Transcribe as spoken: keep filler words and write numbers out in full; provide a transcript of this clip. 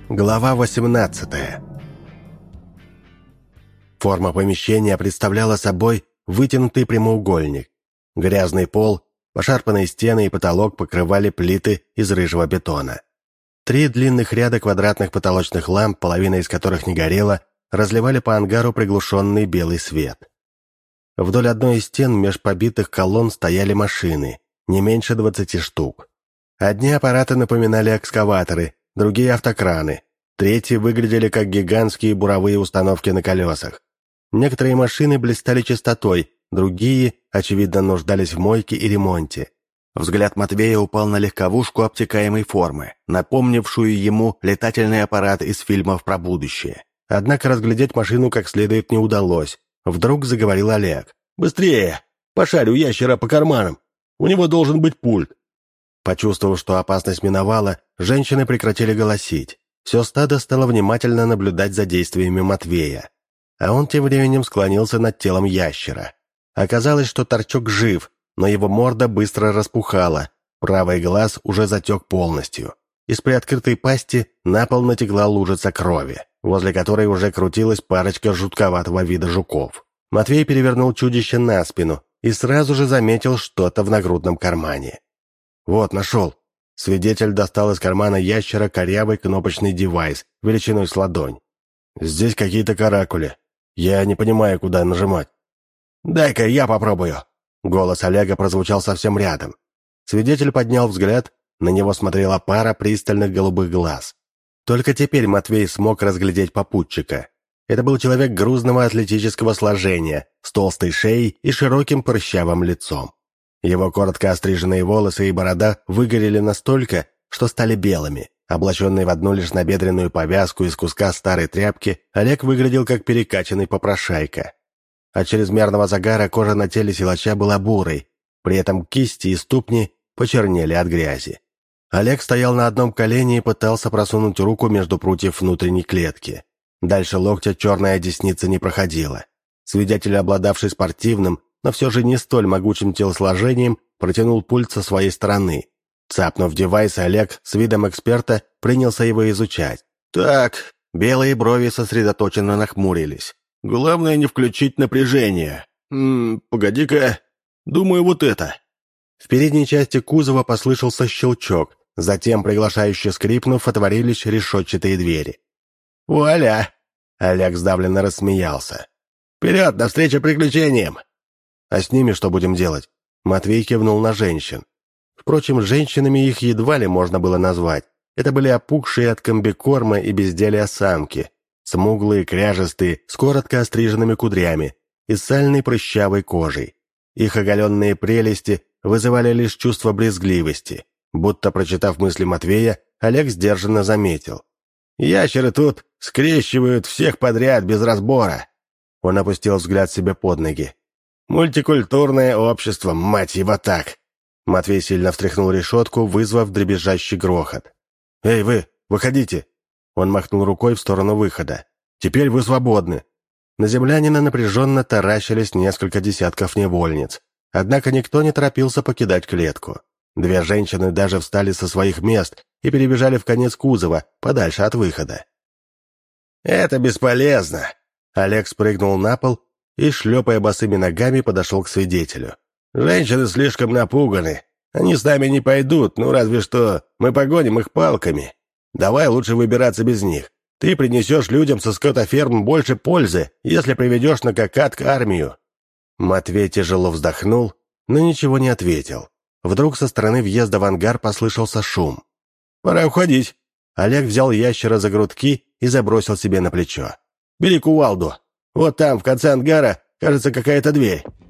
Глава восемнадцатая. Форма помещения представляла собой вытянутый прямоугольник. Грязный пол, пошарпанные стены и потолок покрывали плиты из рыжего бетона. Три длинных ряда квадратных потолочных ламп, половина из которых не горела, разливали по ангару приглушенный белый свет. Вдоль одной из стен меж побитых колонн стояли машины, не меньше двадцати штук. Одни аппараты напоминали экскаваторы, другие — автокраны, третьи выглядели как гигантские буровые установки на колесах. Некоторые машины блистали чистотой, другие, очевидно, нуждались в мойке и ремонте. Взгляд Матвея упал на легковушку обтекаемой формы, напомнившую ему летательный аппарат из фильмов про будущее. Однако разглядеть машину как следует не удалось. Вдруг заговорил Олег. «Быстрее! Пошарь у ящера по карманам! У него должен быть пульт!» Почувствовав, что опасность миновала, женщины прекратили голосить. Все стадо стало внимательно наблюдать за действиями Матвея. А он тем временем склонился над телом ящера. Оказалось, что торчок жив, но его морда быстро распухала, правый глаз уже затек полностью. Из приоткрытой пасти на пол натекла лужица крови, возле которой уже крутилась парочка жутковатого вида жуков. Матвей перевернул чудище на спину и сразу же заметил что-то в нагрудном кармане. «Вот, нашел». Свидетель достал из кармана ящера корявый кнопочный девайс величиной с ладонь. «Здесь какие-то каракули. Я не понимаю, куда нажимать». «Дай-ка я попробую». Голос Олега прозвучал совсем рядом. Свидетель поднял взгляд, на него смотрела пара пристальных голубых глаз. Только теперь Матвей смог разглядеть попутчика. Это был человек грузного атлетического сложения, с толстой шеей и широким прыщавым лицом. Его коротко остриженные волосы и борода выгорели настолько, что стали белыми. Облаченный в одну лишь набедренную повязку из куска старой тряпки, Олег выглядел как перекачанный попрошайка. От чрезмерного загара кожа на теле силача была бурой, при этом кисти и ступни почернели от грязи. Олег стоял на одном колене и пытался просунуть руку между прутьев внутренней клетки. Дальше локтя черная десница не проходила. Свидетель, обладавший спортивным, но все же не столь могучим телосложением, протянул пульт со своей стороны. Цапнув девайс, Олег с видом эксперта принялся его изучать. «Так, белые брови сосредоточенно нахмурились. Главное не включить напряжение. М-м, погоди-ка, думаю, вот это». В передней части кузова послышался щелчок, затем, приглашающе скрипнув, отворились решетчатые двери. «Вуаля!» — Олег сдавленно рассмеялся. «Вперед, навстречу приключениям!» «А с ними что будем делать?» Матвей кивнул на женщин. Впрочем, женщинами их едва ли можно было назвать. Это были опухшие от комбикорма и безделия самки, смуглые, кряжестые, с коротко остриженными кудрями и сальной прыщавой кожей. Их оголенные прелести вызывали лишь чувство брезгливости. Будто, прочитав мысли Матвея, Олег сдержанно заметил. «Ящеры тут скрещивают всех подряд без разбора». Он опустил взгляд себе под ноги. «Мультикультурное общество, мать его так!» Матвей сильно встряхнул решетку, вызвав дребезжащий грохот. «Эй, вы, выходите!» Он махнул рукой в сторону выхода. «Теперь вы свободны!» На землянина напряженно таращились несколько десятков невольниц. Однако никто не торопился покидать клетку. Две женщины даже встали со своих мест и перебежали в конец кузова, подальше от выхода. «Это бесполезно!» Олег спрыгнул на пол и, шлепая босыми ногами, подошел к свидетелю. «Женщины слишком напуганы. Они с нами не пойдут, ну разве что мы погоним их палками. Давай лучше выбираться без них. Ты принесешь людям со скотоферм больше пользы, если приведешь на какатк армию». Матвей тяжело вздохнул, но ничего не ответил. Вдруг со стороны въезда в ангар послышался шум. «Пора уходить». Олег взял ящера за грудки и забросил себе на плечо. «Бери кувалду. Вот там, в конце ангара, кажется, какая-то дверь.